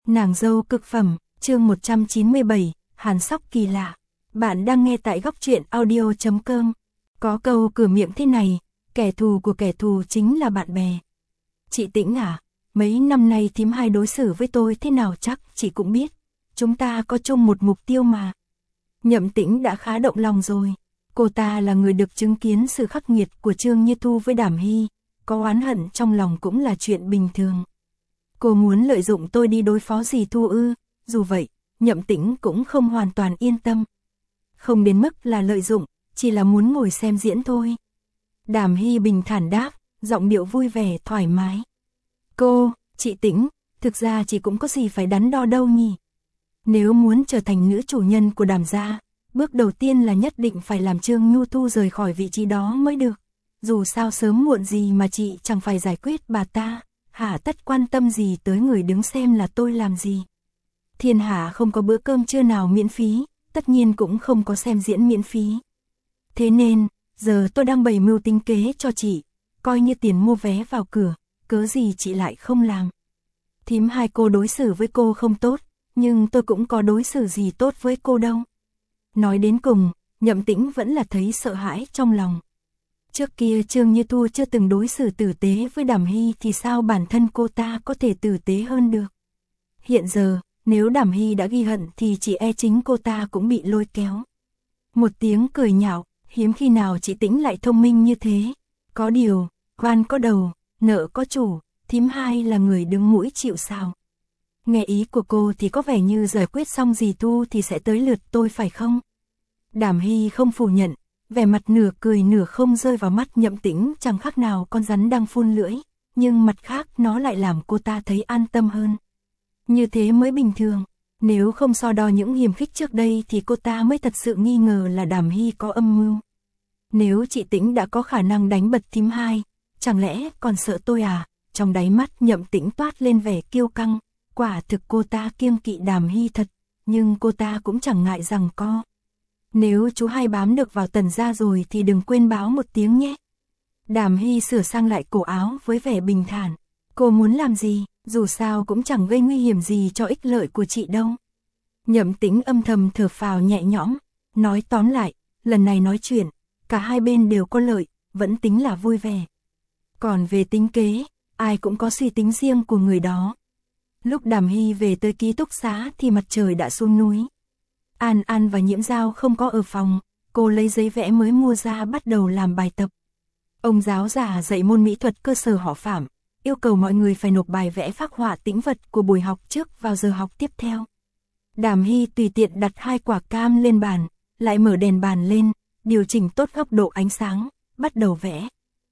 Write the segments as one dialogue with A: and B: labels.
A: Nàng dâu cực phẩm, chương 197, Hàn Sóc kỳ lạ. Bạn đang nghe tại góc truyện audio.com. Có câu cửa miệng thế này, kẻ thù của kẻ thù chính là bạn bè. Chị Tĩnh à, mấy năm nay thím hai đối xử với tôi thế nào chắc chị cũng biết. Chúng ta có chung một mục tiêu mà. Nhậm Tĩnh đã khá động lòng rồi. Cô ta là người được chứng kiến sự khắc nghiệt của Trương Như Thu với Đàm Hy, có oán hận trong lòng cũng là chuyện bình thường. Cô muốn lợi dụng tôi đi đối phó dì Thu ư? Dù vậy, Nhậm Tĩnh cũng không hoàn toàn yên tâm. Không đến mức là lợi dụng, chỉ là muốn ngồi xem diễn thôi. Đàm Hy bình thản đáp, giọng điệu vui vẻ thoải mái. Chị Tĩnh, thực ra chị cũng có gì phải đắn đo đâu nhỉ. Nếu muốn trở thành nữ chủ nhân của Đàm gia, bước đầu tiên là nhất định phải làm Trương Như Thu rời khỏi vị trí đó mới được. Dù sao sớm muộn gì mà chị chẳng phải giải quyết bà ta, hả tất quan tâm gì tới người đứng xem là tôi làm gì. Thiên hạ không có bữa cơm trưa nào miễn phí, tất nhiên cũng không có xem diễn miễn phí. Thế nên, giờ tôi đang bày mưu tính kế cho chị, coi như tiền mua vé vào cửa, cớ gì chị lại không làm. Thím hai cô đối xử với cô không tốt, nhưng tôi cũng có đối xử gì tốt với cô đâu. Nói đến cùng, Nhậm Tĩnh vẫn là thấy sợ hãi trong lòng. Trước kia Trương Như Thu chưa từng đối xử tử tế với Đàm Hy thì sao bản thân cô ta có thể tử tế hơn được. Hiện giờ, nếu Đàm Hy đã ghi hận thì chỉ e chính cô ta cũng bị lôi kéo. Một tiếng cười nhạo, hiếm khi nào chị Tĩnh lại thông minh như thế. Có điều, quan có đầu, nợ có chủ, thím hai là người đứng mũi chịu sào. Nghe ý của cô thì có vẻ như giải quyết xong dì Thu thì sẽ tới lượt tôi phải không? Đàm Hy không phủ nhận, vẻ mặt nửa cười nửa không rơi vào mắt Nhậm Tĩnh chẳng khác nào con rắn đang phun lưỡi, nhưng mặt khác nó lại làm cô ta thấy an tâm hơn. Như thế mới bình thường, nếu không so đo những hiềm khích trước đây thì cô ta mới thật sự nghi ngờ là Đàm Hy có âm mưu. Nếu chị Tĩnh đã có khả năng đánh bật thím hai, chẳng lẽ còn sợ tôi à? Trong đáy mắt Nhậm Tĩnh toát lên vẻ kiêu căng, quả thực cô ta kiêng kỵ Đàm Hy thật, nhưng cô ta cũng chẳng ngại rằng co. Nếu chú hai bám được vào Tần gia rồi thì đừng quên báo một tiếng nhé. Đàm Hy sửa sang lại cổ áo với vẻ bình thản. Cô muốn làm gì, dù sao cũng chẳng gây nguy hiểm gì cho ích lợi của chị đâu. Nhậm Tĩnh âm thầm thở phào nhẹ nhõm, nói tóm lại, lần này nói chuyện, cả hai bên đều có lợi, vẫn tính là vui vẻ. Còn về tính kế, ai cũng có suy tính riêng của người đó. Lúc Đàm Hy về tới ký túc xá thì mặt trời đã xuống núi. An An và Nhiễm Giao không có ở phòng, cô lấy giấy vẽ mới mua ra bắt đầu làm bài tập. Ông giáo giả dạy môn mỹ thuật cơ sở họ Phạm, yêu cầu mọi người phải nộp bài vẽ phác họa tĩnh vật của buổi học trước vào giờ học tiếp theo. Đàm Hy tùy tiện đặt 2 quả cam lên bàn, lại mở đèn bàn lên, điều chỉnh tốt góc độ ánh sáng, bắt đầu vẽ.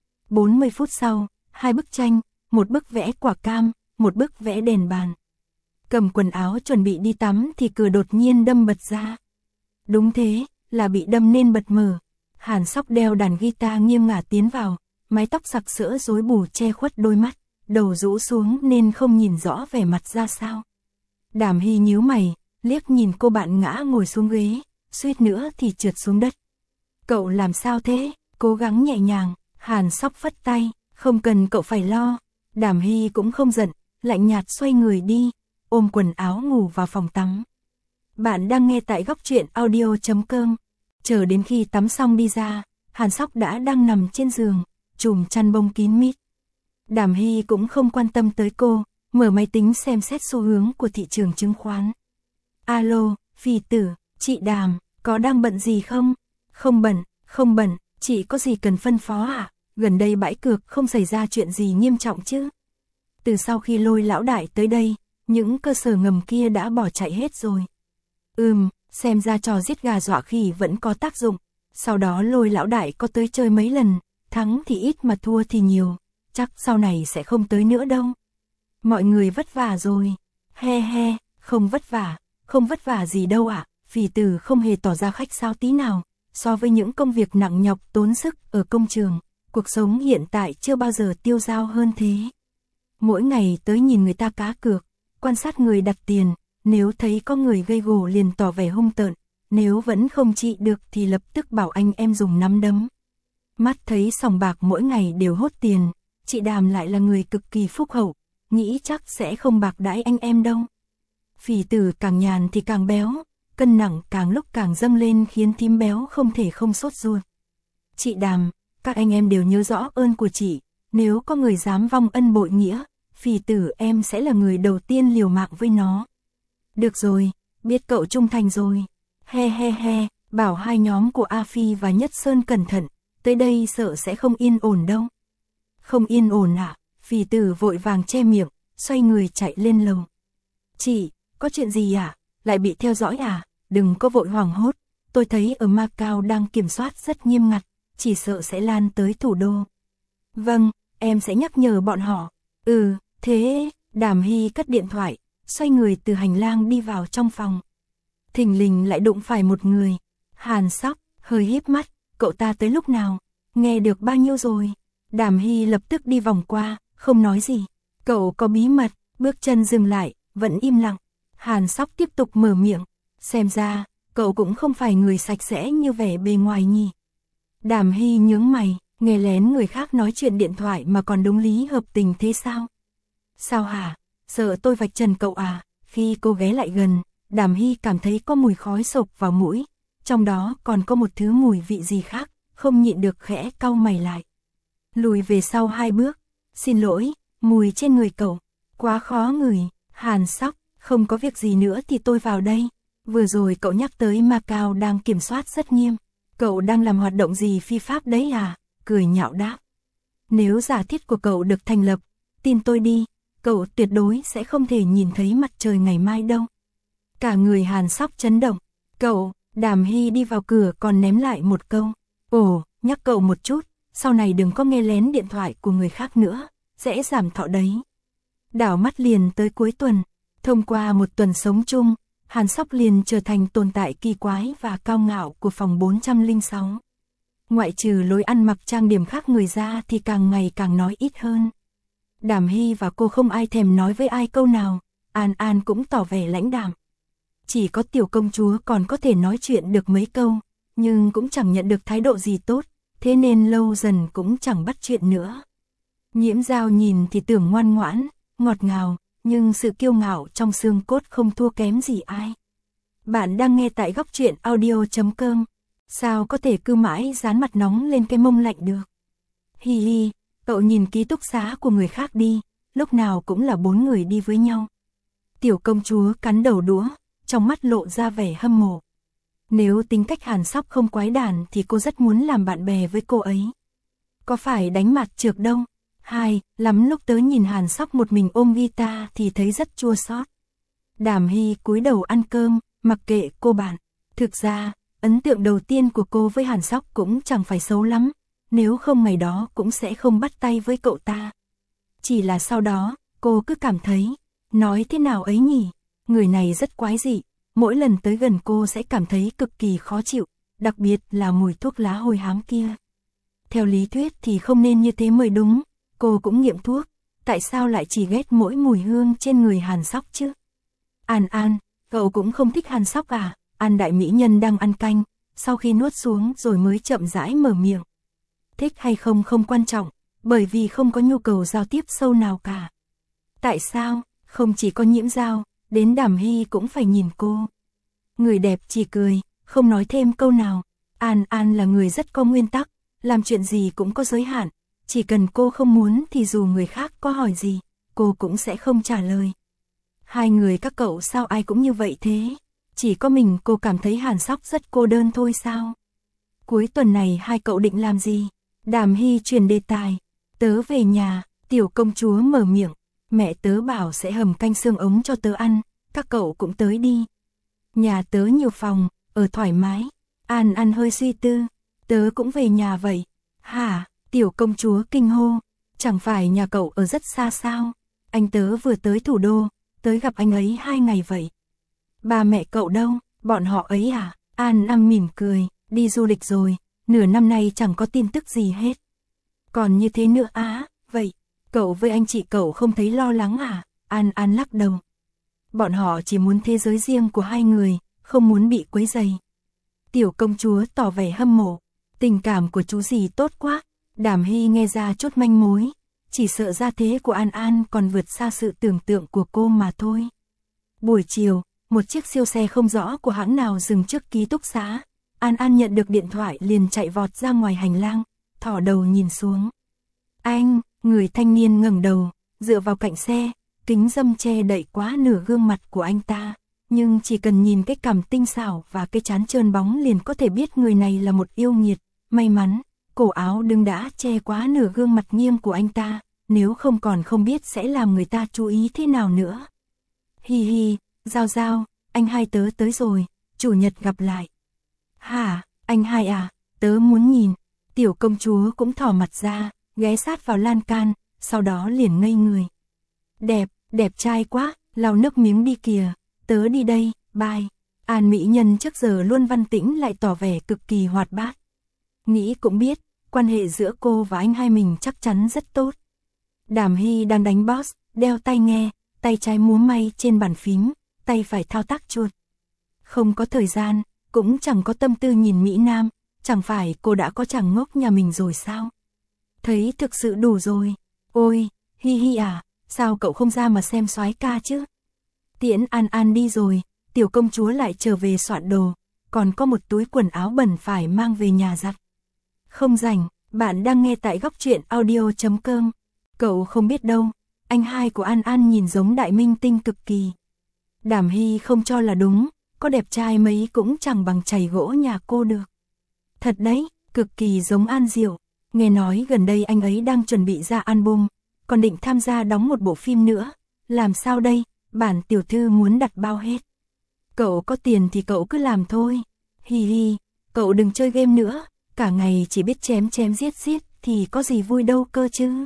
A: 40 phút sau, 2 bức tranh, một bức vẽ quả cam, một bức vẽ đèn bàn. Cầm quần áo chuẩn bị đi tắm thì cửa đột nhiên đâm bật ra. Đúng thế, là bị đâm nên bật mở. Hàn Sóc đeo đàn guitar nghiêng ngả tiến vào, mái tóc sặc sỡ rối bù che khuất đôi mắt, đầu rũ xuống nên không nhìn rõ vẻ mặt ra sao. Đàm Hy nhíu mày, liếc nhìn cô bạn ngã ngồi xuống ghế, suýt nữa thì trượt xuống đất. Cậu làm sao thế? Cố gắng nhẹ nhàng. Hàn Sóc phất tay, không cần cậu phải lo. Đàm Hy cũng không giận, lạnh nhạt xoay người đi, ôm quần áo ngủ vào phòng tắm. Bạn đang nghe tại góc truyện audio.com. Chờ đến khi tắm xong đi ra, Hàn Sóc đã đang nằm trên giường, trùm chăn bông kín mít. Đàm Hy cũng không quan tâm tới cô, mở máy tính xem xét xu hướng của thị trường chứng khoán. Alo, Phi tử, chị Đàm, có đang bận gì không? Không bận, chị có gì cần phân phó à? Gần đây bãi cược không xảy ra chuyện gì nghiêm trọng chứ? Từ sau khi Lôi lão đại tới đây, những cơ sở ngầm kia đã bỏ chạy hết rồi. Xem ra trò giết gà dọa khỉ vẫn có tác dụng. Sau đó Lôi lão đại có tới chơi mấy lần, thắng thì ít mà thua thì nhiều. Chắc sau này sẽ không tới nữa đâu. Mọi người vất vả rồi. He, không vất vả gì đâu ạ. Phì tử không hề tỏ ra khách sáo tí nào. So với những công việc nặng nhọc tốn sức ở công trường, cuộc sống hiện tại chưa bao giờ tiêu dao hơn thế. Mỗi ngày tới nhìn người ta cá cược, quan sát người đặt tiền, nếu thấy có người gây gổ liền tỏ vẻ hung tợn, nếu vẫn không trị được thì lập tức bảo anh em dùng nắm đấm. Mắt thấy sòng bạc mỗi ngày đều hốt tiền, chị Đàm lại là người cực kỳ phúc hậu, nghĩ chắc sẽ không bạc đãi anh em đâu. Phì Tử càng nhàn thì càng béo, cân nặng càng lúc càng dâng lên khiến thím béo không thể không sốt ruột. Chị Đàm, các anh em đều nhớ rõ ơn của chị, nếu có người dám vong ân bội nghĩa, Phì Tử em sẽ là người đầu tiên liều mạng với nó. Được rồi, biết cậu trung thành rồi. He he he, bảo hai nhóm của A Phi và Nhất Sơn cẩn thận, tới đây sợ sẽ không yên ổn đâu. Không yên ổn à? Phì Tử vội vàng che miệng, xoay người chạy lên lầu. Chị, có chuyện gì à? Lại bị theo dõi à? Đừng có vội hoảng hốt, tôi thấy ở Macau đang kiểm soát rất nghiêm ngặt, chỉ sợ sẽ lan tới thủ đô. Vâng, em sẽ nhắc nhở bọn họ. Thế, Đàm Hy cất điện thoại, xoay người từ hành lang đi vào trong phòng. Thình lình lại đụng phải một người. Hàn Sóc, hơi híp mắt, cậu ta tới lúc nào? Nghe được bao nhiêu rồi? Đàm Hy lập tức đi vòng qua, không nói gì. Cậu có bí mật, bước chân dừng lại, vẫn im lặng. Hàn Sóc tiếp tục mở miệng. Xem ra, cậu cũng không phải người sạch sẽ như vẻ bề ngoài nhỉ. Đàm Hy nhướng mày, nghe lén người khác nói chuyện điện thoại mà còn đúng lý hợp tình thế sao? Sao hả? Sợ tôi vạch trần cậu à? Khi cô ghé lại gần, Đàm Hy cảm thấy có mùi khói sộc vào mũi, trong đó còn có một thứ mùi vị gì khác, không nhịn được khẽ cau mày lại. Lùi về sau 2 bước, xin lỗi, mùi trên người cậu, quá khó ngửi. Hàn Sóc, không có việc gì nữa thì tôi vào đây. Vừa rồi cậu nhắc tới Macau đang kiểm soát rất nghiêm, cậu đang làm hoạt động gì phi pháp đấy à? Cười nhạo đáp. Nếu giả thiết của cậu được thành lập, tin tôi đi, cậu tuyệt đối sẽ không thể nhìn thấy mặt trời ngày mai đâu. Cả người Hàn Sóc chấn động. Cậu, Đàm Hy đi vào cửa còn ném lại một câu. Ồ, nhắc cậu một chút, sau này đừng có nghe lén điện thoại của người khác nữa, dễ giảm thọ đấy. Đảo mắt liền tới cuối tuần, thông qua một tuần sống chung, Hàn Sóc liền trở thành tồn tại kỳ quái và cao ngạo của phòng 406. Ngoại trừ lối ăn mặc trang điểm khác người ra thì càng ngày càng nói ít hơn. Đàm Hy và cô không ai thèm nói với ai câu nào, An An cũng tỏ vẻ lãnh đạm. Chỉ có tiểu công chúa còn có thể nói chuyện được mấy câu, nhưng cũng chẳng nhận được thái độ gì tốt, thế nên lâu dần cũng chẳng bắt chuyện nữa. Nhiễm Dao nhìn thì tưởng ngoan ngoãn, ngọt ngào, nhưng sự kiêu ngạo trong xương cốt không thua kém gì ai. Bạn đang nghe tại góc truyện audio.com, sao có thể cứ mãi dán mặt nóng lên cái mông lạnh được. Hi hi, cậu nhìn ký túc xá của người khác đi, lúc nào cũng là 4 người đi với nhau. Tiểu công chúa cắn đầu đũa, trong mắt lộ ra vẻ hâm mộ. Nếu tính cách Hàn Sóc không quái đản thì cô rất muốn làm bạn bè với cô ấy. Có phải đánh mặt trược đâu. Lắm lúc tớ nhìn Hàn Sóc một mình ôm guitar thì thấy rất chua xót. Đàm Hy cúi đầu ăn cơm, mặc kệ cô bạn. Thực ra, ấn tượng đầu tiên của cô với Hàn Sóc cũng chẳng phải xấu lắm, nếu không ngày đó cũng sẽ không bắt tay với cậu ta. Chỉ là sau đó, cô cứ cảm thấy, nói thế nào ấy nhỉ, người này rất quái dị, mỗi lần tới gần cô sẽ cảm thấy cực kỳ khó chịu, đặc biệt là mùi thuốc lá hôi hám kia. Theo lý thuyết thì không nên như thế mới đúng, cô cũng nghiệm thuốc, tại sao lại chỉ ghét mỗi mùi hương trên người Hàn Sóc chứ? An An, cậu cũng không thích Hàn Sóc à? An đại mỹ nhân đang ăn canh, sau khi nuốt xuống rồi mới chậm rãi mở miệng. Thích hay không không quan trọng, bởi vì không có nhu cầu giao tiếp sâu nào cả. Tại sao? Không chỉ có Nhiễm Dao, đến Đàm Hy cũng phải nhìn cô. Người đẹp chỉ cười, không nói thêm câu nào. An An là người rất có nguyên tắc, làm chuyện gì cũng có giới hạn, chỉ cần cô không muốn thì dù người khác có hỏi gì, cô cũng sẽ không trả lời. Hai người các cậu sao ai cũng như vậy thế? Chỉ có mình cô cảm thấy Hàn Sóc rất cô đơn thôi sao? Cuối tuần này hai cậu định làm gì? Đàm Hy chuyển đề tài. Tớ về nhà, tiểu công chúa mở miệng. Mẹ tớ bảo sẽ hầm canh xương ống cho tớ ăn, các cậu cũng tới đi. Nhà tớ nhiều phòng, ở thoải mái. An An hơi suy tư. Tớ cũng về nhà vậy. Hả? Tiểu công chúa kinh hô. Chẳng phải nhà cậu ở rất xa sao? Anh tớ vừa tới thủ đô, tới gặp anh ấy 2 ngày vậy. Ba mẹ cậu đâu? Bọn họ ấy à? An An mỉm cười, đi du lịch rồi, nửa năm nay chẳng có tin tức gì hết. Còn như thế nữa á, vậy, cậu với anh chị cậu không thấy lo lắng à? An An lắc đầu. Bọn họ chỉ muốn thế giới riêng của hai người, không muốn bị quấy rầy. Tiểu công chúa tỏ vẻ hâm mộ, tình cảm của chú dì tốt quá. Đàm Hy nghe ra chút manh mối, chỉ sợ gia thế của An An còn vượt xa sự tưởng tượng của cô mà thôi. Buổi chiều, một chiếc siêu xe không rõ của hãng nào dừng trước ký túc xá. An An nhận được điện thoại liền chạy vọt ra ngoài hành lang, thò đầu nhìn xuống. Anh, người thanh niên ngẩng đầu, dựa vào cạnh xe, kính râm che đậy quá nửa gương mặt của anh ta. Nhưng chỉ cần nhìn cái cằm tinh xảo và cái trán trơn bóng liền có thể biết người này là một yêu nghiệt. May mắn, cổ áo đừng đã che quá nửa gương mặt nghiêng của anh ta, nếu không còn không biết sẽ làm người ta chú ý thế nào nữa. Hi hi, Giao Giao, anh hai tớ tới rồi, chủ nhật gặp lại. Hả, anh hai à, tớ muốn nhìn. Tiểu công chúa cũng thò mặt ra, ghé sát vào lan can, sau đó liền ngây người. Đẹp trai quá, lau nước miếng đi kìa, tớ đi đây, bye. An mỹ nhân trước giờ luôn văn tĩnh lại tỏ vẻ cực kỳ hoạt bát. Nghĩ cũng biết, quan hệ giữa cô và anh hai mình chắc chắn rất tốt. Đàm Hy đang đánh boss, đeo tai nghe, tay trái múa may trên bàn phím, tay phải thao tác chuột. Không có thời gian, cũng chẳng có tâm tư nhìn Mỹ Nam, chẳng phải cô đã có chàng ngốc nhà mình rồi sao? Thấy thực sự đủ rồi. Ôi, Hi Hi à, sao cậu không ra mà xem soái ca chứ? Tiễn An An đi rồi, tiểu công chúa lại trở về soạn đồ, còn có một túi quần áo bẩn phải mang về nhà giặt. Không rảnh, bạn đang nghe tại góc truyện audio.com. Cậu không biết đâu, anh hai của An An nhìn giống đại minh tinh cực kỳ. Đàm Hy không cho là đúng, có đẹp trai mấy cũng chẳng bằng chày gỗ nhà cô được. Thật đấy, cực kỳ giống An Diệu. Nghe nói gần đây anh ấy đang chuẩn bị ra album, còn định tham gia đóng một bộ phim nữa. Làm sao đây, bản tiểu thư muốn đặt bao hết. Cậu có tiền thì cậu cứ làm thôi. Hi hi, cậu đừng chơi game nữa, cả ngày chỉ biết chém giết thì có gì vui đâu cơ chứ.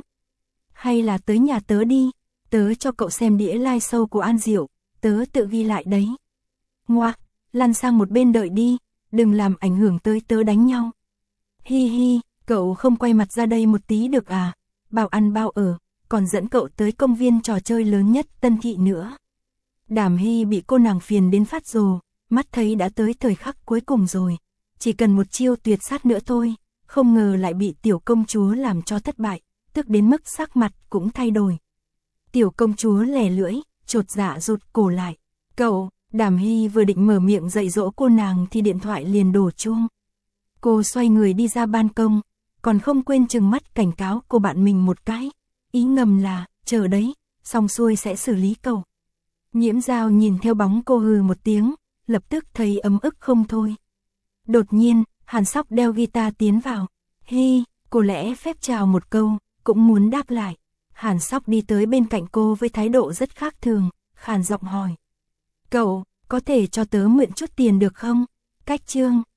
A: Hay là tới nhà tớ đi, tớ cho cậu xem đĩa live show của An Diệu, tớ tự ghi lại đấy. Ngoạc, lăn sang một bên đợi đi, đừng làm ảnh hưởng tới tớ đánh nhau. Hi hi, cậu không quay mặt ra đây một tí được à, bao ăn bao ở, còn dẫn cậu tới công viên trò chơi lớn nhất Tân Thị nữa. Đàm Hy bị cô nàng phiền đến phát rồ, mắt thấy đã tới thời khắc cuối cùng rồi, chỉ cần một chiêu tuyệt sát nữa thôi, không ngờ lại bị tiểu công chúa làm cho thất bại, tức đến mức sắc mặt cũng thay đổi. Tiểu công chúa lè lưỡi, chột dạ rụt cổ lại. Cậu, Đàm Hy vừa định mở miệng dạy dỗ cô nàng thì điện thoại liền đổ chuông. Cô xoay người đi ra ban công, còn không quên trừng mắt cảnh cáo cô bạn mình một cái. Ý ngầm là, chờ đấy, xong xuôi sẽ xử lý cậu. Nhiễm Giao nhìn theo bóng cô hừ một tiếng, lập tức thấy ấm ức không thôi. Đột nhiên, Hàn Sóc đeo guitar tiến vào. Hi, cô lẽ phép chào một câu, cũng muốn đáp lại. Hàn Sóc đi tới bên cạnh cô với thái độ rất khác thường, khàn giọng hỏi. Cậu, có thể cho tớ mượn chút tiền được không? Cách chương.